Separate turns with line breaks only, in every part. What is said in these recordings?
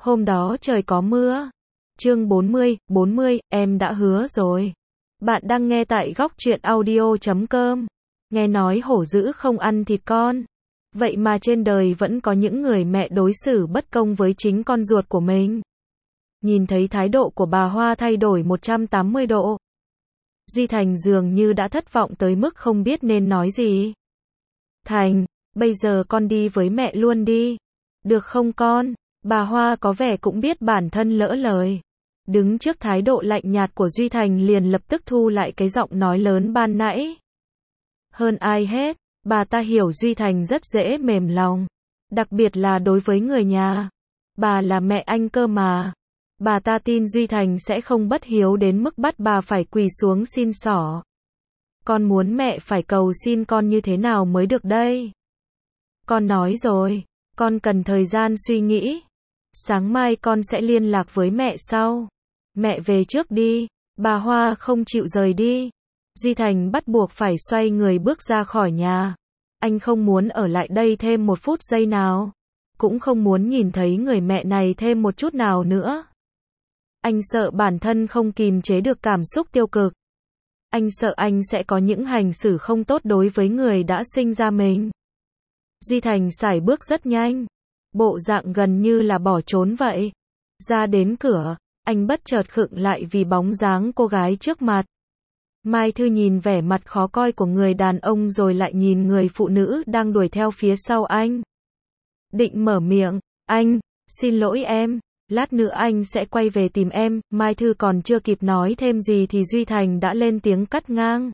Hôm đó trời có mưa. Chương 40, em đã hứa rồi. Bạn đang nghe tại góc truyện audio.com. Nghe nói hổ dữ không ăn thịt con. Vậy mà trên đời vẫn có những người mẹ đối xử bất công với chính con ruột của mình. Nhìn thấy thái độ của bà Hoa thay đổi 180 độ. Duy Thành dường như đã thất vọng tới mức không biết nên nói gì. Thành, bây giờ con đi với mẹ luôn đi. Được không con? Bà Hoa có vẻ cũng biết bản thân lỡ lời. Đứng trước thái độ lạnh nhạt của Duy Thành liền lập tức thu lại cái giọng nói lớn ban nãy. Hơn ai hết, bà ta hiểu Duy Thành rất dễ mềm lòng. Đặc biệt là đối với người nhà. Bà là mẹ anh cơ mà. Bà ta tin Duy Thành sẽ không bất hiếu đến mức bắt bà phải quỳ xuống xin xỏ. Con muốn mẹ phải cầu xin con như thế nào mới được đây? Con nói rồi, con cần thời gian suy nghĩ. Sáng mai con sẽ liên lạc với mẹ sau. Mẹ về trước đi. Bà Hoa không chịu rời đi. Duy Thành bắt buộc phải xoay người bước ra khỏi nhà. Anh không muốn ở lại đây thêm một phút giây nào. Cũng không muốn nhìn thấy người mẹ này thêm một chút nào nữa. Anh sợ bản thân không kìm chế được cảm xúc tiêu cực. Anh sợ anh sẽ có những hành xử không tốt đối với người đã sinh ra mình. Duy Thành sải bước rất nhanh. Bộ dạng gần như là bỏ trốn vậy. Ra đến cửa, anh bất chợt khựng lại vì bóng dáng cô gái trước mặt. Mai Thư nhìn vẻ mặt khó coi của người đàn ông rồi lại nhìn người phụ nữ đang đuổi theo phía sau anh. Định mở miệng, anh, xin lỗi em, lát nữa anh sẽ quay về tìm em. Mai Thư còn chưa kịp nói thêm gì thì Duy Thành đã lên tiếng cắt ngang.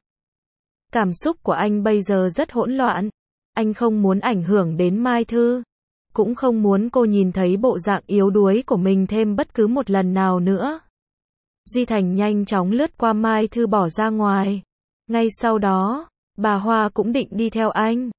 Cảm xúc của anh bây giờ rất hỗn loạn. Anh không muốn ảnh hưởng đến Mai Thư. Cũng không muốn cô nhìn thấy bộ dạng yếu đuối của mình thêm bất cứ một lần nào nữa. Duy Thành nhanh chóng lướt qua Mai Thư bỏ ra ngoài. Ngay sau đó, bà Hoa cũng định đi theo anh.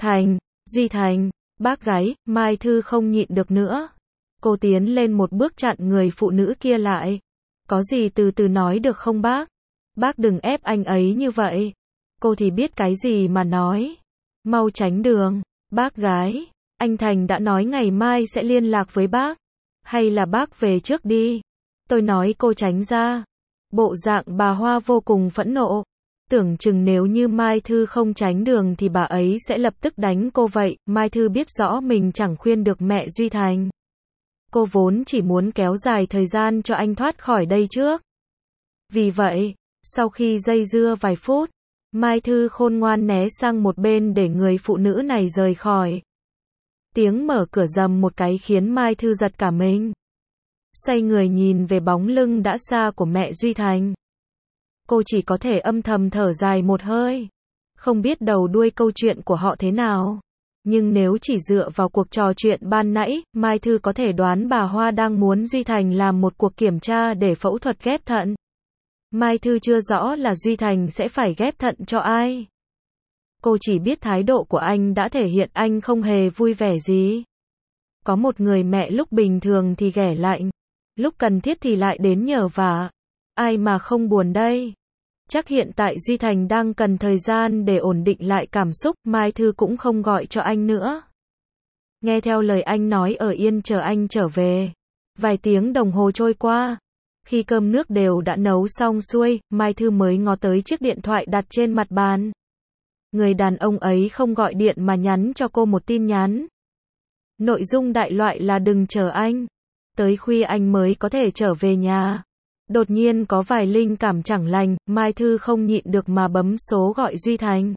Duy Thành, bác gái, Mai Thư không nhịn được nữa. Cô tiến lên một bước chặn người phụ nữ kia lại. Có gì từ từ nói được không bác? Bác đừng ép anh ấy như vậy. Cô thì biết cái gì mà nói. Mau tránh đường, bác gái. Anh Thành đã nói ngày mai sẽ liên lạc với bác. Hay là bác về trước đi. Tôi nói cô tránh ra. Bộ dạng bà Hoa vô cùng phẫn nộ. Tưởng chừng nếu như Mai Thư không tránh đường thì bà ấy sẽ lập tức đánh cô vậy. Mai Thư biết rõ mình chẳng khuyên được mẹ Duy Thành. Cô vốn chỉ muốn kéo dài thời gian cho anh thoát khỏi đây trước. Vì vậy, sau khi dây dưa vài phút, Mai Thư khôn ngoan né sang một bên để người phụ nữ này rời khỏi. Tiếng mở cửa rầm một cái khiến Mai Thư giật cả mình. Xoay người nhìn về bóng lưng đã xa của mẹ Duy Thành. Cô chỉ có thể âm thầm thở dài một hơi. Không biết đầu đuôi câu chuyện của họ thế nào. Nhưng nếu chỉ dựa vào cuộc trò chuyện ban nãy, Mai Thư có thể đoán bà Hoa đang muốn Duy Thành làm một cuộc kiểm tra để phẫu thuật ghép thận. Mai Thư chưa rõ là Duy Thành sẽ phải ghép thận cho ai. Cô chỉ biết thái độ của anh đã thể hiện anh không hề vui vẻ gì. Có một người mẹ lúc bình thường thì ghẻ lạnh, lúc cần thiết thì lại đến nhờ vả. Ai mà không buồn đây? Chắc hiện tại Duy Thành đang cần thời gian để ổn định lại cảm xúc. Mai Thư cũng không gọi cho anh nữa. Nghe theo lời anh nói ở yên chờ anh trở về. Vài tiếng đồng hồ trôi qua. Khi cơm nước đều đã nấu xong xuôi, Mai Thư mới ngó tới chiếc điện thoại đặt trên mặt bàn. Người đàn ông ấy không gọi điện mà nhắn cho cô một tin nhắn. Nội dung đại loại là đừng chờ anh. Tới khuya anh mới có thể trở về nhà. Đột nhiên có vài linh cảm chẳng lành, Mai Thư không nhịn được mà bấm số gọi Duy Thành.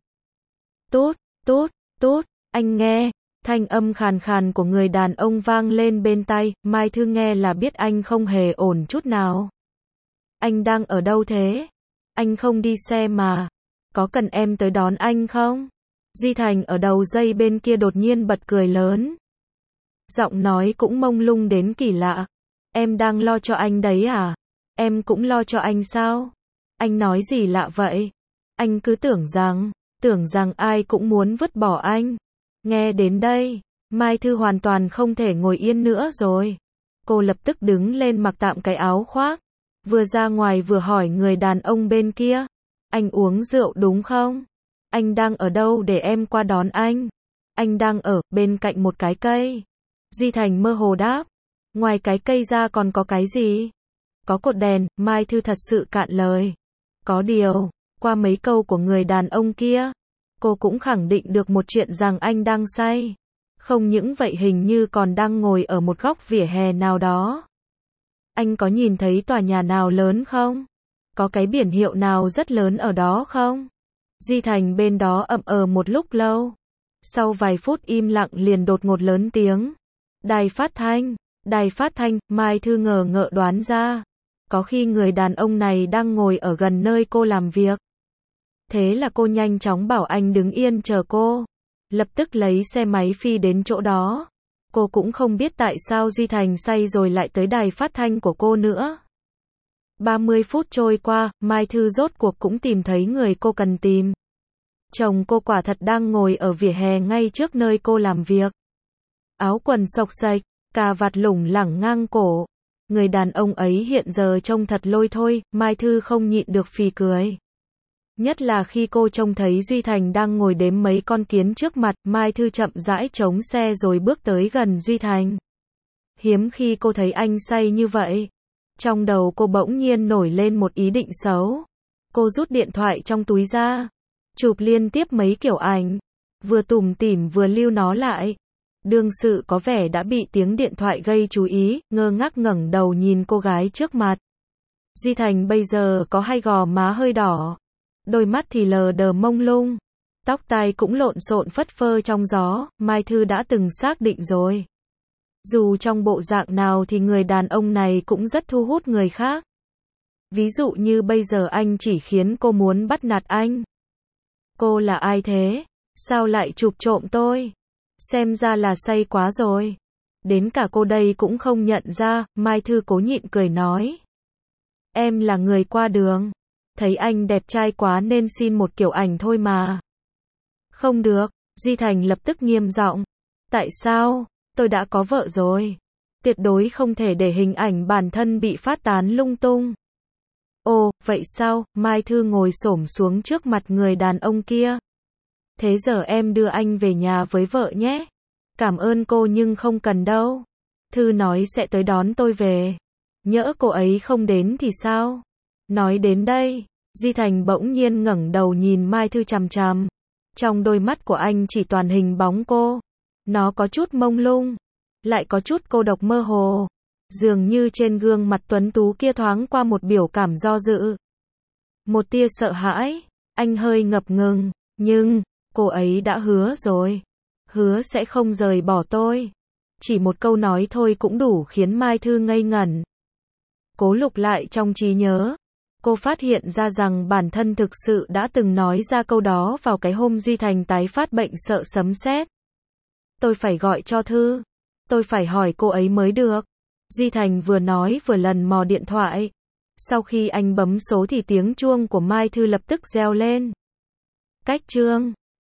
Tút, anh nghe. Thanh âm khàn khàn của người đàn ông vang lên bên tai. Mai Thư nghe là biết anh không hề ổn chút nào. Anh đang ở đâu thế? Anh không đi xe mà. Có cần em tới đón anh không? Duy Thành ở đầu dây bên kia đột nhiên bật cười lớn. Giọng nói cũng mông lung đến kỳ lạ. Em đang lo cho anh đấy à? Em cũng lo cho anh sao? Anh nói gì lạ vậy? Anh cứ tưởng rằng ai cũng muốn vứt bỏ anh. Nghe đến đây, Mai Thư hoàn toàn không thể ngồi yên nữa rồi. Cô lập tức đứng lên mặc tạm cái áo khoác. Vừa ra ngoài vừa hỏi người đàn ông bên kia. Anh uống rượu đúng không? Anh đang ở đâu để em qua đón anh? Anh đang ở bên cạnh một cái cây. Duy Thành mơ hồ đáp. Ngoài cái cây ra còn có cái gì? Có cột đèn, Mai Thư thật sự cạn lời. Có điều, qua mấy câu của người đàn ông kia, cô cũng khẳng định được một chuyện rằng anh đang say. Không những vậy hình như còn đang ngồi ở một góc vỉa hè nào đó. Anh có nhìn thấy tòa nhà nào lớn không? Có cái biển hiệu nào rất lớn ở đó không? Duy Thành bên đó ậm ờ một lúc lâu. Sau vài phút im lặng liền đột ngột lớn tiếng. Đài phát thanh, đài phát thanh, Mai Thư ngờ ngợ đoán ra. Có khi người đàn ông này đang ngồi ở gần nơi cô làm việc. Thế là cô nhanh chóng bảo anh đứng yên chờ cô. Lập tức lấy xe máy phi đến chỗ đó. Cô cũng không biết tại sao Duy Thành say rồi lại tới đài phát thanh của cô nữa. 30 phút trôi qua, Mai Thư rốt cuộc cũng tìm thấy người cô cần tìm. Chồng cô quả thật đang ngồi ở vỉa hè ngay trước nơi cô làm việc. Áo quần xộc xệch, cà vạt lủng lẳng ngang cổ. Người đàn ông ấy hiện giờ trông thật lôi thôi, Mai Thư không nhịn được phì cười. Nhất là khi cô trông thấy Duy Thành đang ngồi đếm mấy con kiến trước mặt, Mai Thư chậm rãi chống xe rồi bước tới gần Duy Thành. Hiếm khi cô thấy anh say như vậy. Trong đầu cô bỗng nhiên nổi lên một ý định xấu. Cô rút điện thoại trong túi ra, chụp liên tiếp mấy kiểu ảnh, vừa tủm tỉm vừa lưu nó lại. Đương sự có vẻ đã bị tiếng điện thoại gây chú ý, ngơ ngác ngẩng đầu nhìn cô gái trước mặt. Duy Thành bây giờ có hai gò má hơi đỏ, đôi mắt thì lờ đờ mông lung, tóc tai cũng lộn xộn phất phơ trong gió, Mai Thư đã từng xác định rồi. Dù trong bộ dạng nào thì người đàn ông này cũng rất thu hút người khác. Ví dụ như bây giờ anh chỉ khiến cô muốn bắt nạt anh. Cô là ai thế? Sao lại chụp trộm tôi? Xem ra là say quá rồi. Đến cả cô đây cũng không nhận ra, Mai Thư cố nhịn cười nói. Em là người qua đường. Thấy anh đẹp trai quá nên xin một kiểu ảnh thôi mà. Không được, Duy Thành lập tức nghiêm giọng. Tại sao? Tôi đã có vợ rồi. Tuyệt đối không thể để hình ảnh bản thân bị phát tán lung tung. Ồ, vậy sao? Mai Thư ngồi xổm xuống trước mặt người đàn ông kia. Thế giờ em đưa anh về nhà với vợ nhé. Cảm ơn cô nhưng không cần đâu. Thư nói sẽ tới đón tôi về. Nhỡ cô ấy không đến thì sao? Nói đến đây, Duy Thành bỗng nhiên ngẩng đầu nhìn Mai Thư chằm chằm. Trong đôi mắt của anh chỉ toàn hình bóng cô. Nó có chút mông lung, lại có chút cô độc mơ hồ. Dường như trên gương mặt tuấn tú kia thoáng qua một biểu cảm do dự. Một tia sợ hãi, anh hơi ngập ngừng, nhưng, cô ấy đã hứa rồi. Hứa sẽ không rời bỏ tôi. Chỉ một câu nói thôi cũng đủ khiến Mai Thư ngây ngẩn. Cố lục lại trong trí nhớ. Cô phát hiện ra rằng bản thân thực sự đã từng nói ra câu đó vào cái hôm Duy Thành tái phát bệnh sợ sấm sét. Tôi phải gọi cho Thư. Tôi phải hỏi cô ấy mới được. Duy Thành vừa nói vừa lần mò điện thoại. Sau khi anh bấm số thì tiếng chuông của Mai Thư lập tức reo lên. Cách chương